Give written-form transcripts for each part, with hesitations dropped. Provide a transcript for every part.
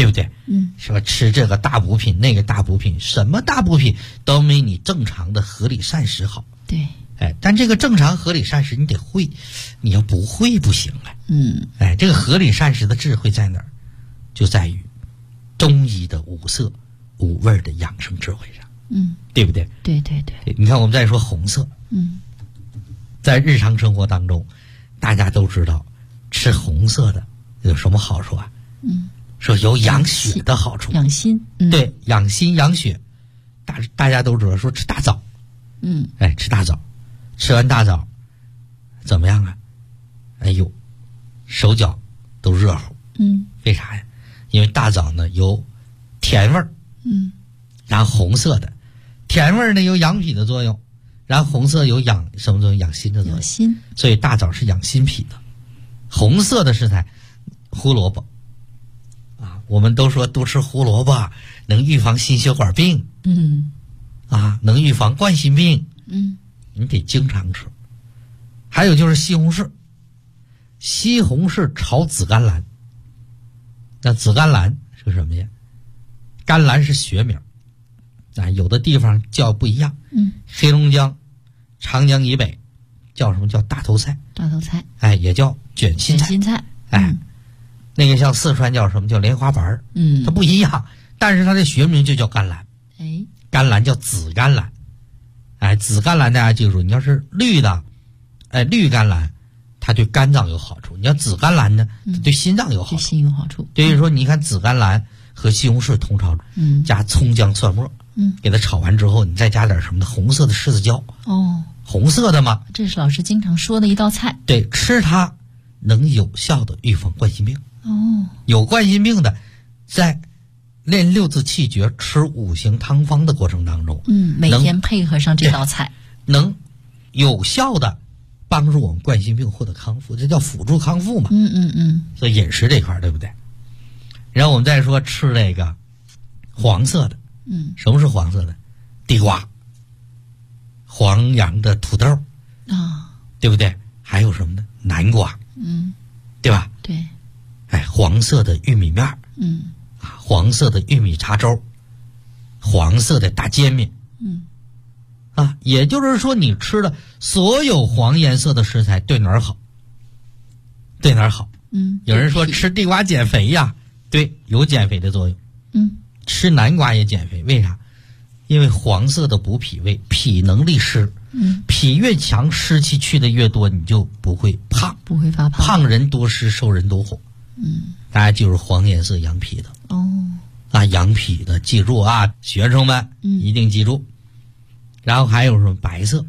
对不对？说吃这个大补品那个大补品，什么大补品都没你正常的合理膳食好。 对， 但这个正常合理膳食你得会，你要不会不行啊。这个合理膳食的智慧在哪儿？就在于中医的五色五味的养生智慧上。对不对？ 对对对。 你看我们再说红色，在日常生活当中，大家都知道吃红色的有什么好处啊？说有养血的好处， 养心。 对，养心养血。大家都知道说吃大枣，吃大枣，吃完大枣怎么样啊？哎呦，手脚都热乎。为啥呀？因为大枣呢有甜味儿，然后红色的甜味儿呢有养脾的作用，然后红色有养什么作用？养心的作用。 养心。 所以大枣是养心脾的。红色的食材，胡萝卜啊，我们都说多吃胡萝卜能预防心血管病，能预防冠心病，你得经常吃。还有就是西红柿，西红柿炒紫甘蓝。那紫甘蓝是什么呀？甘蓝是学名有的地方叫不一样。黑龙江、长江以北叫什么？叫大头菜。 大头菜。 也叫卷心菜。 卷心菜。 那个像四川叫什么？叫莲花白。它不一样，但是它的学名就叫甘蓝。甘蓝叫紫甘蓝。紫甘蓝大家记住，你要是绿的，绿甘蓝它对肝脏有好处，你要紫甘蓝呢，它对心脏有好处。 对心有好处。 所以说你看紫甘蓝和西红柿同炒，加葱姜蒜末，给它炒完之后，你再加点什么的红色的柿子椒。红色的嘛， 这是老师经常说的一道菜。 对，吃它能有效的预防冠心病。有冠心病的，在练六字气诀、吃五行汤方的过程当中， 每天配合上这道菜， 能有效的帮助我们冠心病获得康复，这叫辅助康复嘛。所以饮食这块对不对？然后我们再说吃这个黄色的。什么是黄色的？地瓜、黄杨的土豆对不对？还有什么呢？南瓜，对吧？ 对。 黄色的玉米面，黄色的玉米碴粥，黄色的大煎饼，也就是说你吃的所有黄颜色的食材对哪儿好？对哪儿好？有人说吃地瓜减肥呀，对，有减肥的作用。吃南瓜也减肥，为啥？因为黄色的补脾胃，脾能利湿，脾越强，湿气去的越多，你就不会胖， 不会发胖。 胖人多湿，瘦人多火。大家记住黄颜色养脾的。养脾的记住啊，学生们一定记住。然后还有什么白色？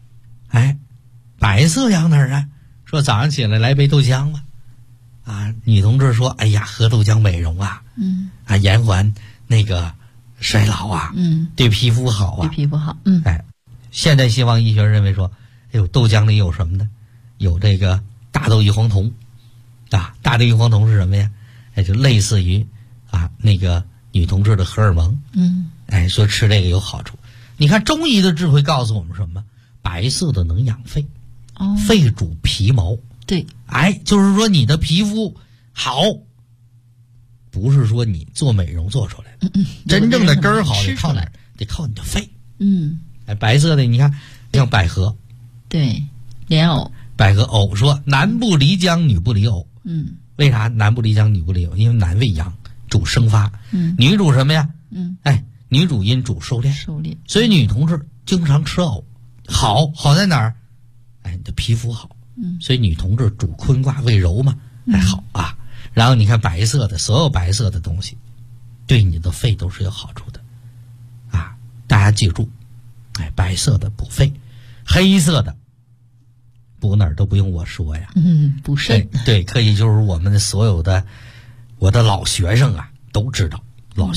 白色养哪儿啊？说早上起来来杯豆浆吧。女同志说，哎呀，喝豆浆美容啊，延缓那个衰老啊，对皮肤好啊， 对皮肤好。 现代西方医学认为说，豆浆里有什么呢？有这个大豆异黄酮大豆异黄酮是什么呀？就类似于那个女同志的荷尔蒙。说吃这个有好处。你看中医的智慧告诉我们什么？白色的能养肺，肺主皮毛。 对， 就是说你的皮肤好，不是说你做美容做出来的，真正的根儿好得靠哪儿？得靠你的肺。白色的你看像百合， 对，莲藕。 百合藕说男不离姜，女不离藕。为啥男不离姜，女不离藕？因为男为阳，主生发，女主什么呀？女主阴，主收敛。所以女同志经常吃藕，好在哪儿？你的皮肤好。所以女同志主坤卦为柔嘛，好啊。然后你看白色的，所有白色的东西对你的肺都是有好处的大家记住，白色的补肺，黑色的补哪儿都不用我说呀， 补肾。 对，可以就是我们的所有的我的老学生都知道，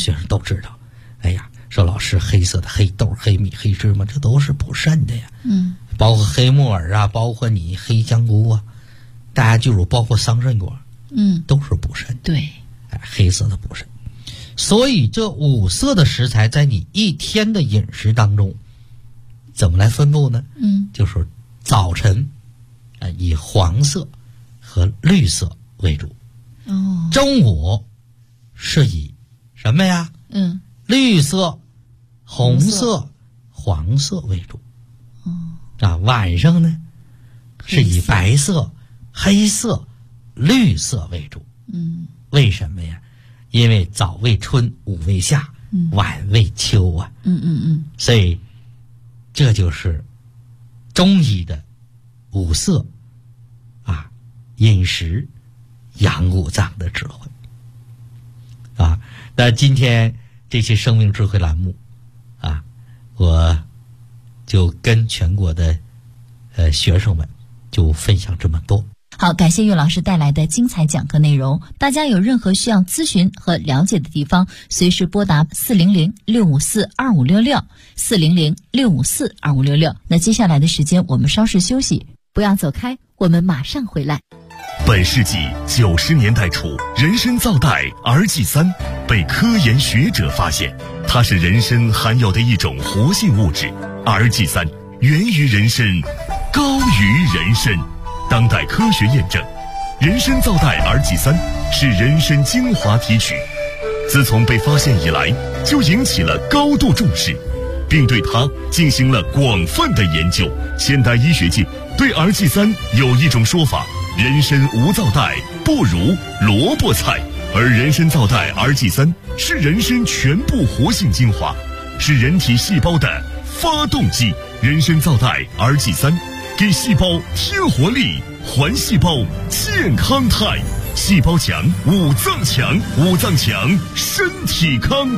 说老师黑色的黑豆、黑米、黑芝麻，这都是补肾的呀。包括黑木耳包括你黑香菇大家记住，包括桑葚果，都是补肾。 对， 黑色的补肾。所以这五色的食材在你一天的饮食当中怎么来分布呢？就是早晨以黄色和绿色为主，中午是以什么呀？绿色、红色、黄色为主。晚上呢是以白色、黑色、绿色为主。为什么呀？因为早为春，午为夏，晚为秋啊。所以这就是中医的五色啊，饮食养五脏的智慧啊。那今天这期生命智慧栏目啊，我就跟全国的学生们就分享这么多。 好，感谢岳老师带来的精彩讲课内容。大家有任何需要咨询和了解的地方，随时拨打400-654-2566，400-654-2566。那接下来的时间我们稍事休息，不要走开，我们马上回来。 本世纪90年代初，人参皂苷儿祭三被科研学者发现，它是人参含有的一种活性物质。儿祭三源于人参，高于人参。当代科学验证，人参皂苷儿祭三是人参精华提取，自从被发现以来，就引起了高度重视，并对它进行了广泛的研究。现代医学界对儿祭三有一种说法：人参无皂苷，不如萝卜菜。而人参皂苷儿祭三是人参全部活性精华，是人体细胞的发动机。人参皂苷儿祭三给细胞添活力，还细胞健康态。细胞强，五脏强，五脏强，身体康。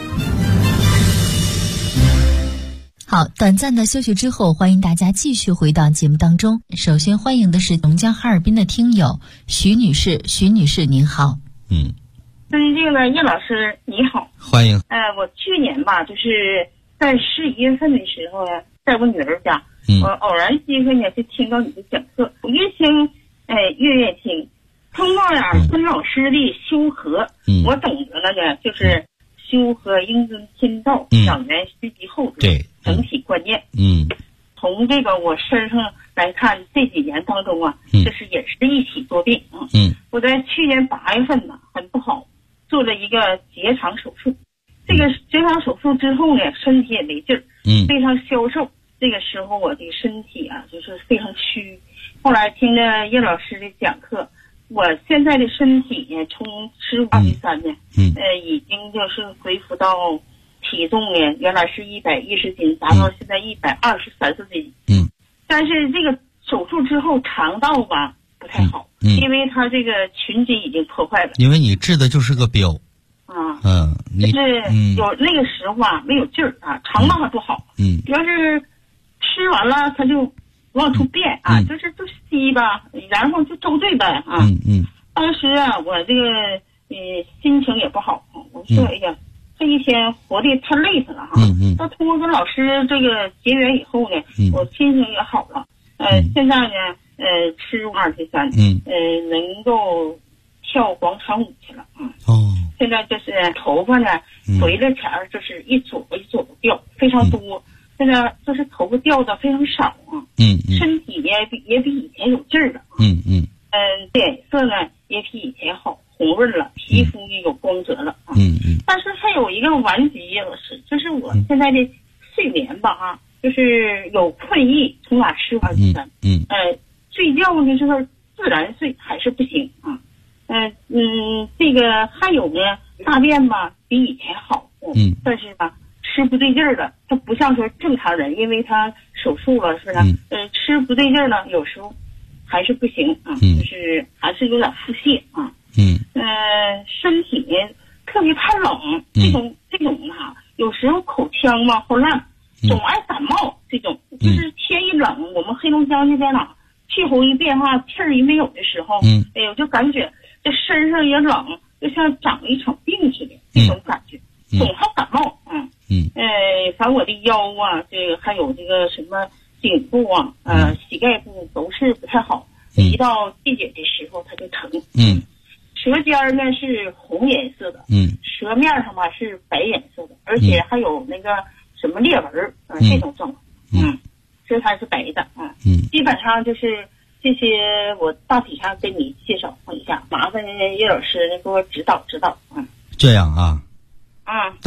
好，短暂的休息之后，欢迎大家继续回到节目当中。首先欢迎的是龙江哈尔滨的听友徐女士，徐女士您好。 尊敬的叶老师你好， 欢迎。 我去年吧，就是在11月份的时候呢，在我女儿家，我偶然机会呢就听到你的讲课，我越听越听。通过跟老师的修和，我懂得了呢，就是修和应遵天道，养元虚极后者，整体观念。从这个我身上来看，这几年当中啊，就是也是一起多病。我在去年8月份呢，很不好，做了一个结肠手术。这个结肠手术之后呢，身体也没劲儿，非常消瘦。这个时候我的身体啊，就是非常虚。后来听着叶老师的讲课，我现在的身体呢，从15-23呢，已经就是恢复到体重呢，原来是110斤，达到现在123斤。但是这个手术之后，肠道吧不太好，因为它这个群肌已经破坏了。 因为你治的就是个标。 就是有那个时候啊，没有劲儿啊，肠道还不好。要是吃完了，它就往出便啊，就是就稀吧，然后就周对呗啊。当时啊，我这个心情也不好，我说哎呀，这一天活得太累死了哈。那通过跟老师这个结缘以后呢，我心情也好了。现在呢，吃23，能够跳广场舞去了。现在就是头发呢回来前儿就是一撮一撮的掉，非常多。现在就是头发掉的非常少啊。身体呢也比以前有劲儿了。脸色呢也比以前好，红润了，皮肤也有光泽了啊。但是还有一个顽疾呀，就是我现在的睡眠吧啊，就是有困意，从哪吃23。睡觉呢就是自然睡还是不行啊。这个还有呢，大便吧比以前好，但是吧吃不对劲儿了，它不像说正常人，因为他手术了，是不是？吃不对劲儿了，有时候还是不行啊，就是还是有点腹泻啊。身体呢特别怕冷，这种哈，有时候口腔嘛好烂，总爱感冒。这种就是天一冷，我们黑龙江这边啊，气候一变化，气儿一没有的时候，哎呦就感觉这身上也冷，就像长了一场病似的，这种感觉，总好感冒。反正我的腰啊，这个还有这个什么颈部啊，膝盖部都是不太好。一到季节的时候，它就疼。舌尖呢是红颜色的，舌面上嘛是白颜色的，而且还有那个什么裂纹这种状况。舌苔是白的啊。基本上就是这些，我大体上跟你介绍一下，麻烦叶老师给我指导指导。 这样啊。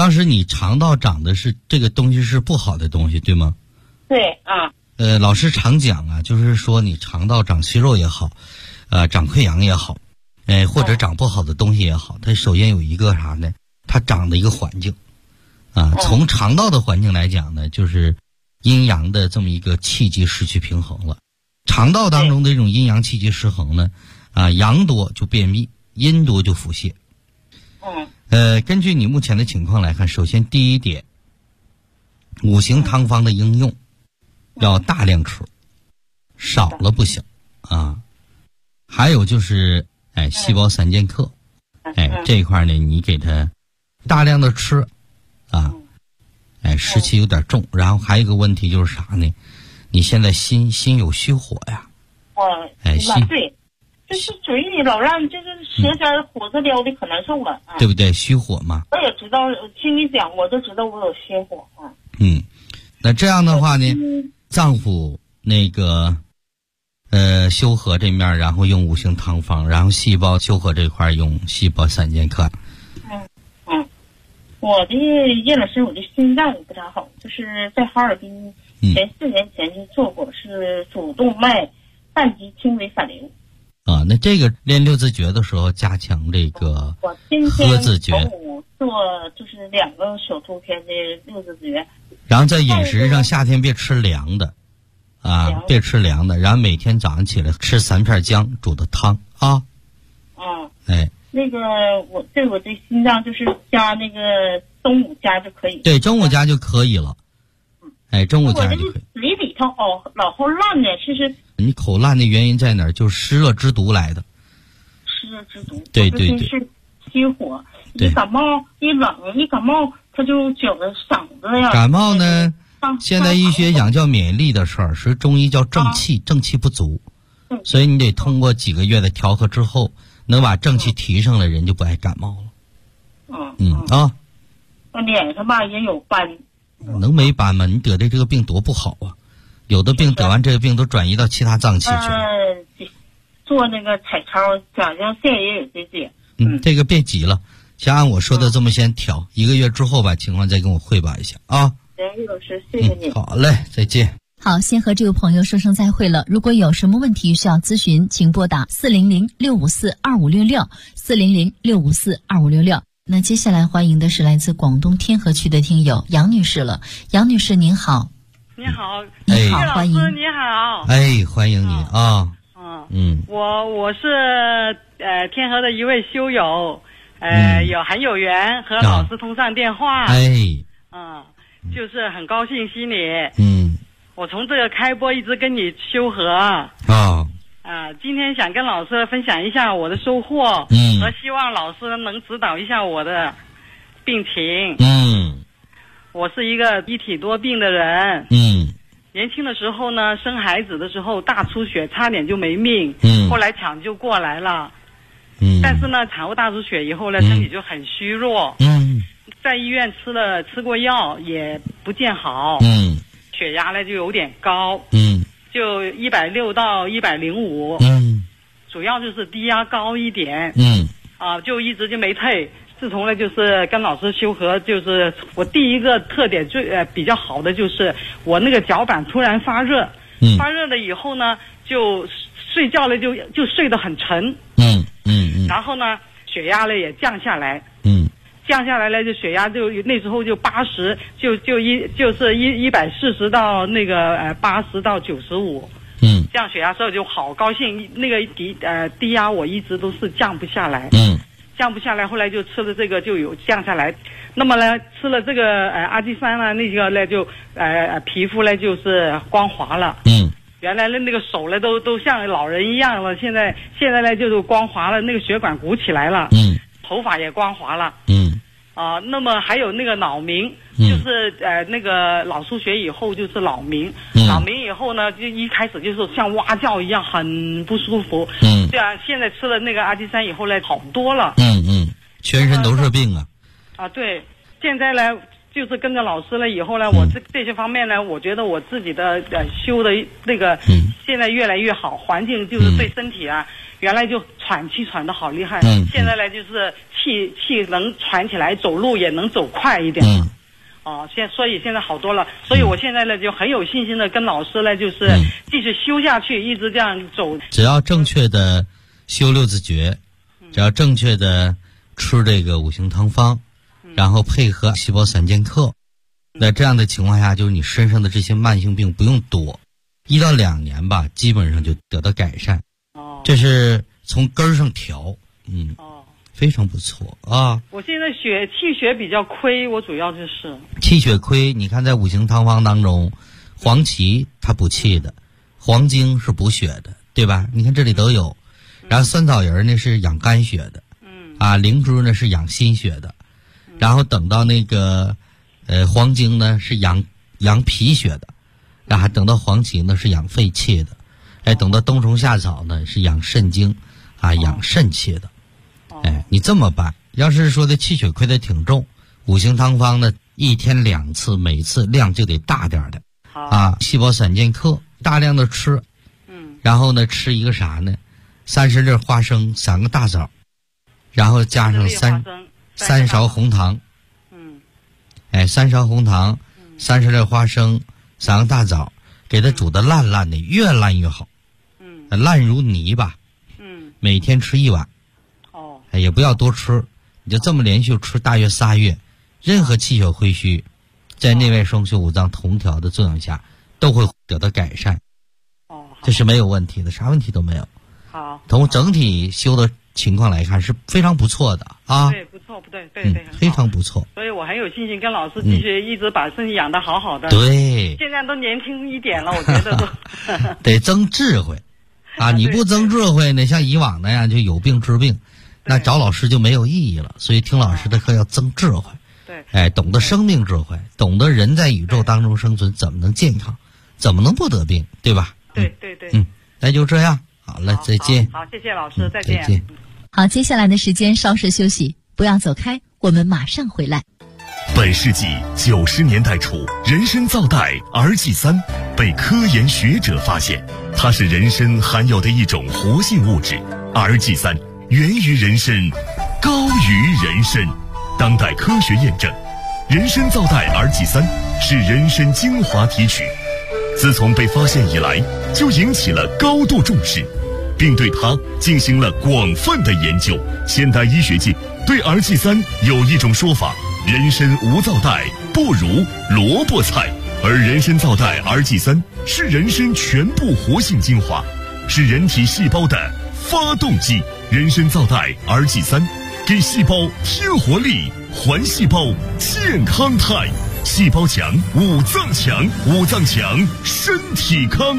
当时你肠道长的是这个东西是不好的东西，对吗？ 对啊。 老师常讲啊，就是说你肠道长息肉也好，长溃疡也好，或者长不好的东西也好，它首先有一个啥呢？它长的一个环境啊。从肠道的环境来讲呢，就是阴阳的这么一个气机失去平衡了。肠道当中的这种阴阳气机失衡呢，阳多就便秘，阴多就腹泻。根据你目前的情况来看，首先第一点，五行汤方的应用要大量吃，少了不行啊。还有就是细胞三剑客，这一块呢你给它大量的吃啊。湿气有点重，然后还有一个问题就是啥呢？你现在心有虚火呀。心对，就是嘴里老让就是舌尖火子撩的可难受了， 对不对？虚火嘛。 我也知道，听你讲我就知道我有虚火啊。 那这样的话呢，脏腑那个修和这面，然后用五行汤方，然后细胞修和这块用细胞三剑客。 我的叶老师，我的心脏也不咋好，就是在哈尔滨前4年前就做过，是主动脉半级轻微反流。 那这个练六字诀的时候，加强这个喝字诀。我今天中午做就是2个小周天的六字诀。 然后在饮食上，夏天别吃凉的，别吃凉的，然后每天早上起来吃3片姜煮的汤啊。那个我这心脏就是加那个中午加就可以。对，中午加就可以了。中午加就可以。我这嘴里头老后烂的，是你口烂的原因在哪儿？就是湿热之毒来的。湿热之毒。对。是虚火，一感冒一冷一感冒，它就觉得嗓子呀。感冒呢，现代医学讲叫免疫力的事儿，是中医叫正气，正气不足，所以你得通过几个月的调和之后。能把正气提上来，人就不爱感冒了。我脸上吧也有斑。能没斑吗？你得的这个病多不好啊！有的病得完这个病都转移到其他脏器去了。做那个彩超，讲现在也有这些。这个别急了，先按我说的这么先调，1个月之后把情况再跟我汇报一下啊。行，老师，谢谢你。好嘞，再见。 好，先和这位朋友说声再会了。如果有什么问题需要咨询，请拨打400-654-2566 400-654-2566。那接下来欢迎的是来自广东天河区的听友杨女士了。杨女士您好。 你好。 你好，欢迎。 你好。 欢迎你啊。 我是天河的一位修友，很有缘和老师通上电话。就是很高兴悉你。我从这个开播一直跟你修和今天想跟老师分享一下我的收获，和希望老师能指导一下我的病情。我是一个一体多病的人。年轻的时候呢，生孩子的时候大出血，差点就没命。后来抢救过来了。但是呢，产后大出血以后呢，身体就很虚弱。在医院吃过药也不见好。血压呢就有点高，就160到105，主要就是低压高一点，就一直就没退。自从呢就是跟老师修和，就是我第一个特点比较好的就是我那个脚板突然发热，发热了以后呢就睡觉了就睡得很沉，然后呢血压呢也降下来，降下来了，就血压就那时候就80，就是140到那个80到95，降血压之后就好高兴。那个低压我一直都是降不下来，降不下来，后来就吃了这个就有降下来。那么呢，吃了这个阿基酸呢，那个呢就皮肤呢就是光滑了。原来的那个手呢都像老人一样了，现在呢就是光滑了，那个血管鼓起来了。头发也光滑了。那么还有那个脑鸣，就是那个脑出血以后就是脑鸣，脑鸣以后呢，就一开始就是像蛙叫一样，很不舒服。这样现在吃了那个阿基酸以后呢，好多了。全身都是病啊。对，现在呢就是跟着老师了以后呢，我这些方面呢，我觉得我自己的修的那个现在越来越好，环境就是对身体啊。 原来就喘气喘得好厉害，现在呢就是气能喘起来，走路也能走快一点。所以现在好多了，所以我现在呢就很有信心的跟老师呢就是继续修下去，一直这样走。 只要正确的修六字诀，只要正确的吃这个五行汤方，然后配合细胞散健克，在这样的情况下，就是你身上的这些慢性病不用多，1到2年吧，基本上就得到改善。这是从根儿上调，非常不错啊！ 我现在气血比较亏，我主要就是气血亏。你看，在五行汤方当中，黄芪它补气的，黄精是补血的，对吧？你看这里都有。然后酸枣仁呢是养肝血的，灵芝呢是养心血的，然后等到那个黄精呢是养脾血的，然后等到黄芪呢是养肺气的，等到冬虫夏草呢是养肾精，养肾气的。你这么办，要是说的气血亏的挺重，五行汤方呢1天2次，每次量就得大点的。细胞散健克大量的吃，然后呢吃一个啥呢？30粒花生，3个大枣，然后加上3勺红糖。3勺红糖，30粒花生，3个大枣，给它煮得烂烂的，越烂越好。烂如泥巴。每天吃1碗。也不要多吃，你就这么连续吃大约3月，任何气血亏虚，在内外双修五脏同调的作用下，都会得到改善。这是没有问题的，啥问题都没有。 好， 从整体修的情况来看是非常不错的啊。 对，不错，不对，对， 非常不错。 所以我很有信心跟老师继续一直把身体养得好好的。 对， 现在都年轻一点了，我觉得都得增智慧你不增智慧呢，像以往那样就有病治病。那找老师就没有意义了，所以听老师的课要增智慧。 对， 懂得生命智慧，懂得人在宇宙当中生存怎么能健康，怎么能不得病，对吧？ 对。 那就这样，好了，再见。 好，谢谢老师，再见。 再见。 好，接下来的时间稍事休息，不要走开，我们马上回来。 本世纪90年代初，人参皂苷 RG3 被科研学者发现，它是人参含有的一种活性物质。RG3源于人参，高于人参。当代科学验证，人参皂苷 RG3 是人参精华提取。自从被发现以来，就引起了高度重视，并对它进行了广泛的研究。现代医学界对 RG3 有一种说法：人参无皂苷，不如萝卜菜。而人参皂苷 RG3 是人参全部活性精华，是人体细胞的发动机。人参皂苷 RG3 给细胞添活力，还细胞健康态。细胞强，五脏强，五脏强，身体康。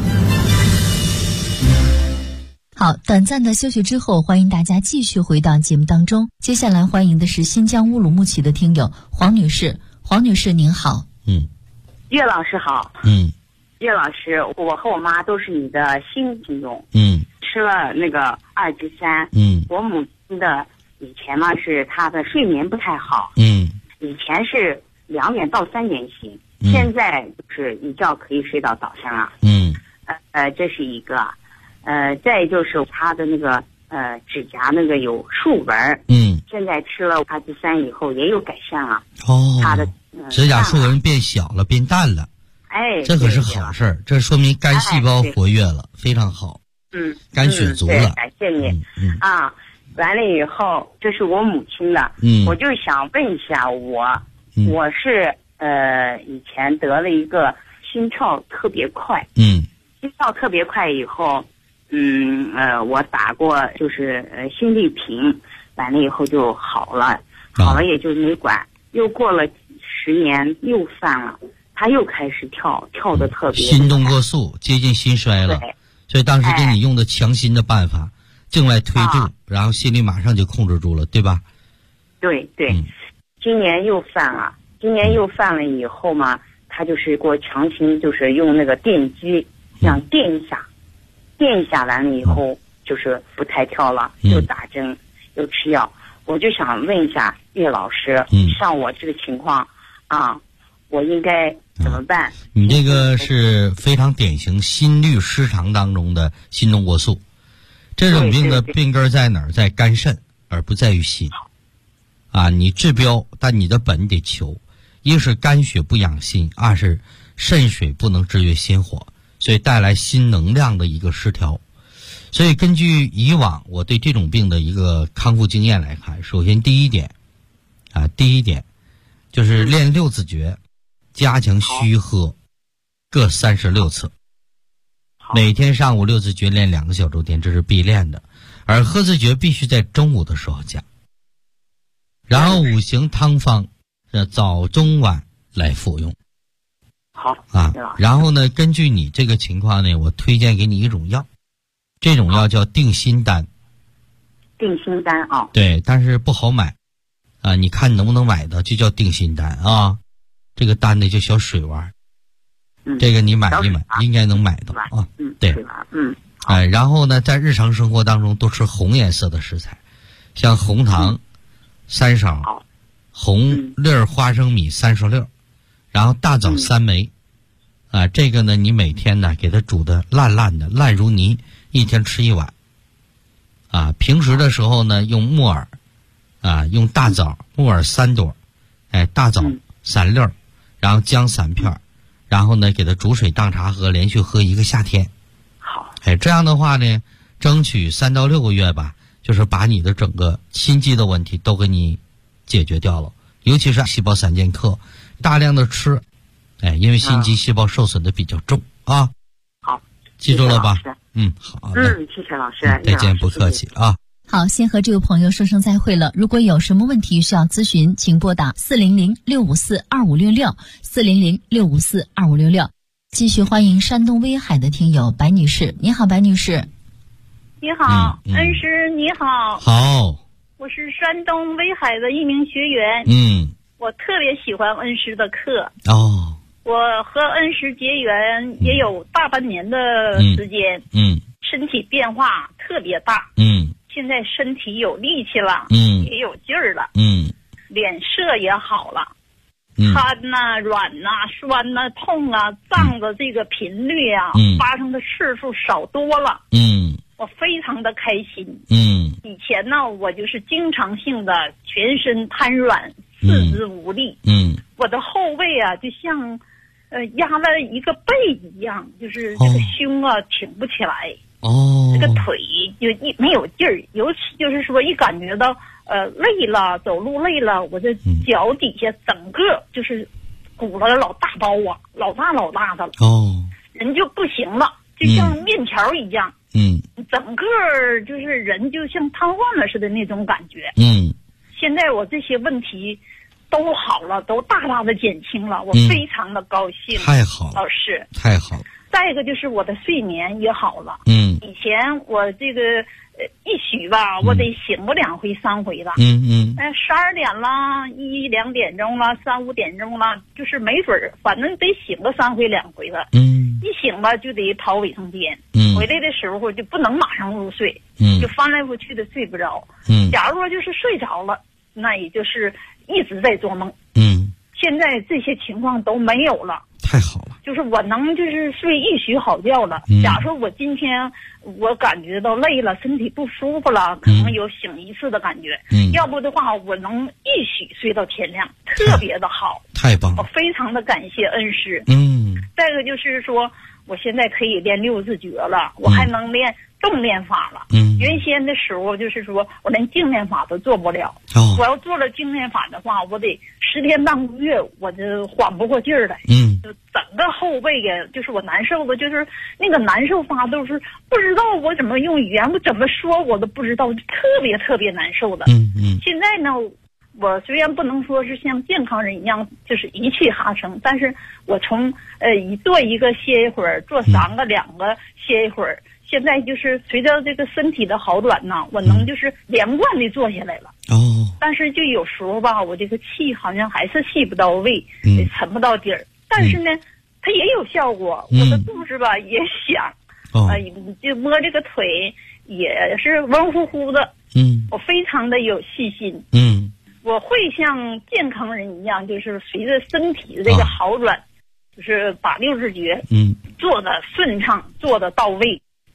好，短暂的休息之后，欢迎大家继续回到节目当中。接下来欢迎的是新疆乌鲁木齐的听友黄女士。黄女士您好。 岳老师好。岳老师，我和我妈都是你的新听众。吃了那个2G3。我母亲的以前嘛是她的睡眠不太好。以前是2点到3点醒，现在就是一觉可以睡到早上了。这是一个。再就是她的那个指甲那个有竖纹。现在吃了2G3以后也有改善了。她的指甲竖纹变小了，变淡了。这可是好事儿，这说明肝细胞活跃了，非常好。肝血足了。 感谢你。完了以后，这是我母亲的。我就想问一下我是以前得了一个心跳特别快。心跳特别快以后，我打过就是心律平，完了以后就好了，也就没管。又过了10年又犯了，他又开始跳得特别。 心动过速，接近心衰了。所以当时给你用的强心的办法，静脉推注，然后心率马上就控制住了，对吧？ 对。今年又犯了以后嘛，他就是给我强行就是用那个电击这样电一下完了以后就是不太跳了，又打针又吃药。我就想问一下岳老师，像我这个情况我应该怎么办？ 你这个是非常典型心律失常当中的心动过速， 这种病的病根在哪儿？在肝肾，而不在于心。啊，你治标，但你的本得求。一是肝血不养心，二是肾水不能制约心火，所以带来心能量的一个失调。所以根据以往我对这种病的一个康复经验来看，首先第一点就是练六字诀，加强虚喝，各36次。每天上午六字诀练2个小周天，这是必练的。而喝字诀必须在中午的时候讲。然后5行汤方早中晚来服用。 好啊，然后呢，根据你这个情况呢，我推荐给你一种药，这种药叫定心丹。 定心丹啊？ 对，但是不好买啊，你看能不能买到？就叫定心丹啊，这个丹呢就小水丸，这个你买一买，应该能买到啊。对，然后呢，在日常生活当中多吃红颜色的食材，像红糖3勺，红粒花生米36，然后大枣3枚，啊，这个呢你每天呢给它煮的烂如泥，一天吃1碗。啊，平时的时候呢用木耳，啊，用大枣，木耳3朵，大枣3粒，然后姜3片，然后呢给它煮水当茶喝，连续喝1个夏天。 好， 这样的话呢，争取3到6个月吧，就是把你的整个心肌的问题都给你解决掉了，尤其是细胞3剑客，大量的吃，因为心肌细胞受损的比较重啊。 好， 记住了吧？好的。 谢谢老师。 再见，不客气啊。 好，先和这位朋友说声再会了。如果有什么问题需要咨询，请拨打400-654-2566，400-654-2566。继续欢迎山东威海的听友白女士。你好，白女士。 你好，恩师你好。 好。 我是山东威海的一名学员。我特别喜欢恩师的课。 哦。 我和恩师结缘也有大半年的时间。身体变化特别大。现在身体有力气了。也有劲儿了。脸色也好了。瘫呐、软呐、酸呐、痛啊、胀的这个频率啊，发生的次数少多了。我非常的开心。以前呢，我就是经常性的全身瘫软，四肢无力。我的后背啊，就像压了一个背一样，就是这个胸啊挺不起来。这个腿就没有劲儿，尤其就是说一感觉到累了，走路累了，我这脚底下整个就是鼓了老大包啊，老大的了。人就不行了，就像面条一样。整个就是人就像瘫痪了似的那种感觉。现在我这些问题都好了，都大大的减轻了，我非常的高兴。 太好了， 老师， 太好了。 再一个就是我的睡眠也好了。以前我这个一宿吧，我得醒个2回3回的。12点了，1、2点钟了，3、5点钟了，就是没准儿，反正得醒个3回2回的。一醒吧就得跑卫生间。回来的时候就不能马上入睡。就翻来覆去的睡不着。假如说就是睡着了，那也就是一直在做梦。现在这些情况都没有了。 太好了， 就是我能就是睡一宿好觉了。假如说我今天我感觉到累了，身体不舒服了，可能有醒一次的感觉。要不的话，我能一宿睡到天亮，特别的好。 太棒了， 我非常的感谢恩师。再一个就是说，我现在可以练6字诀了，我还能练动练法了。原先的时候就是说我连静练法都做不了。我要做了静练法的话，我得10天半个月，我就缓不过劲儿来。就整个后背呀，就是我难受的，就是那个难受发都是不知道我怎么用语言，我怎么说我都不知道，特别特别难受的。现在呢，我虽然不能说是像健康人一样就是一气哈成，但是我从做一个歇一会儿，做3个2个歇一会儿，现在就是随着这个身体的好转呢，我能就是连贯的做下来了。但是就有时候吧，我这个气好像还是气不到位，沉不到底儿。但是呢，它也有效果。我的肚子吧也响，就摸这个腿也是温乎乎的。我非常的有信心。我会像健康人一样，就是随着身体的这个好转，就是把6字诀做的顺畅，做的到位。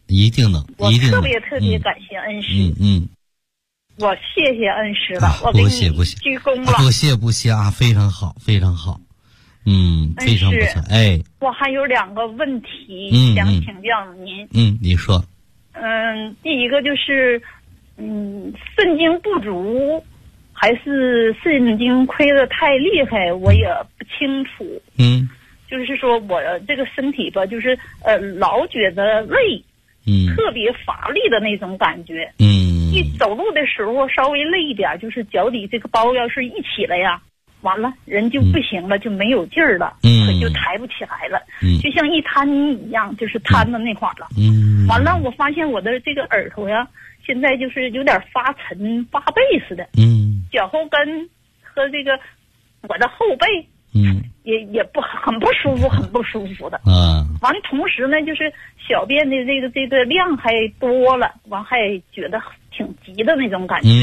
一定能， 我一定能。 特别特别感谢恩师。我谢谢恩师了，我给你鞠躬了。 不谢啊，非常好，非常好。非常不错。哎， 我还有2个问题想请教您。 你说。 第一个就是肾精不足还是肾精亏得太厉害，我也不清楚。就是说我这个身体吧，就是老觉得累，特别乏力的那种感觉。一走路的时候稍微累一点，就是脚底这个包要是一起来呀，完了人就不行了，就没有劲儿了，腿就抬不起来了，就像一滩泥一样，就是瘫到那块儿了。完了我发现我的这个耳朵呀，现在就是有点发沉发背似的。脚后跟和这个我的后背也很不舒服，很不舒服的。完了同时呢，就是小便的这个量还多了，完还觉得挺急的那种感觉。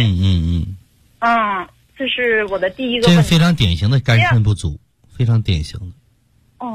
这是我的第一个问题。 这是非常典型的肝肾不足，非常典型的。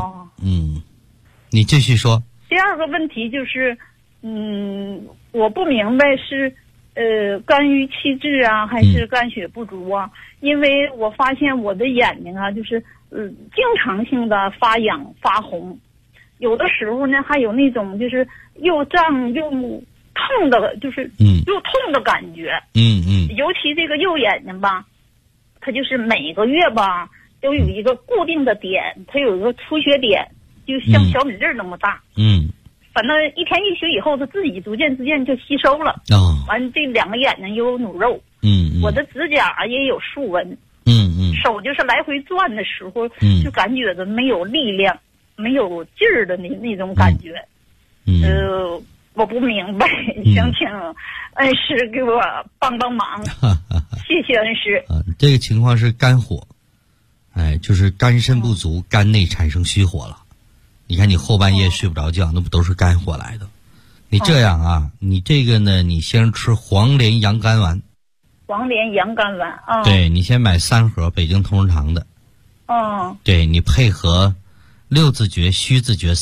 你继续说。 第2个问题就是，我不明白是肝郁气滞啊，还是肝血不足啊？因为我发现我的眼睛啊，就是经常性的发痒发红，有的时候呢还有那种就是又胀又痛的，就是又痛的感觉。尤其这个右眼睛吧，它就是每个月吧都有一个固定的点，它有一个出血点，就像小米粒那么大。反正一天一宿以后，它自己逐渐就吸收了。完这2个眼睛又有努肉。我的指甲也有竖纹。手就是来回转的时候，就感觉着没有力量，没有劲儿的那种感觉。我不明白，想请恩师给我帮帮忙。谢谢恩师。 这个情况是肝火，就是肝肾不足，肝内产生虚火了。你看你后半夜睡不着觉，那不都是肝火来的？你这样啊，你这个呢，你先吃黄连阳肝丸。 黄连阳肝丸啊。 对，你先买3盒北京同仁堂的。对，你配合6字诀、虚字诀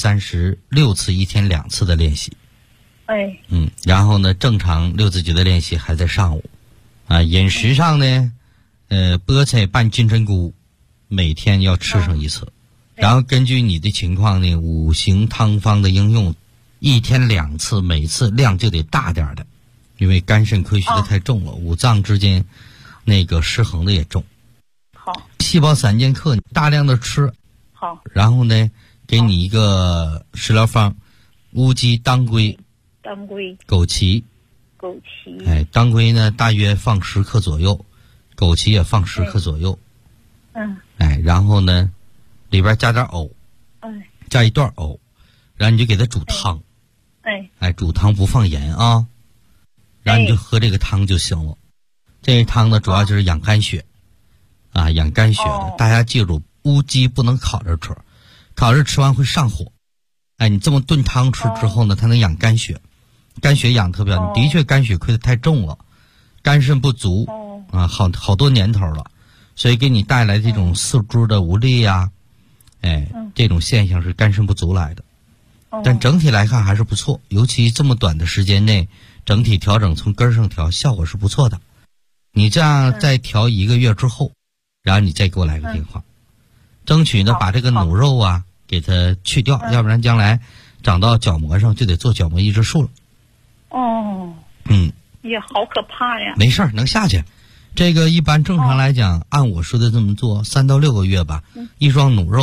36次，1天2次的练习。然后呢，正常6字诀的练习还在上午。饮食上呢，菠菜拌金针菇，每天要吃上1次。然后根据你的情况呢，5行汤方的应用，1天2次，每次量就得大点的，因为肝肾亏虚的太重了，五脏之间那个失衡的也重。 好， 细胞散健克大量的吃。 好， 然后呢，给你一个食疗方，乌鸡、当归、枸杞。当归呢大约放10克左右，枸杞也放10克左右。然后呢里边加点藕，加一段藕，然后你就给它煮汤。煮汤不放盐啊，然后你就喝这个汤就行了。这个汤呢主要就是养肝血养肝血的。大家记住，乌鸡不能烤着吃，烤着吃完会上火。你这么炖汤吃之后呢，它能养肝血，肝血养特别好。的确肝血亏得太重了，肝肾不足好多年头了，所以给你带来这种四肢的无力这种现象是肝肾不足来的。但整体来看还是不错，尤其这么短的时间内，整体调整从根上调，效果是不错的。你这样再调1个月之后，然后你再给我来个电话，争取呢把这个努肉给它去掉，要不然将来长到角膜上就得做角膜移植术了。 也好可怕呀。 没事儿，能下去。这个一般正常来讲，按我说的这么做，3到6个月吧，一双努肉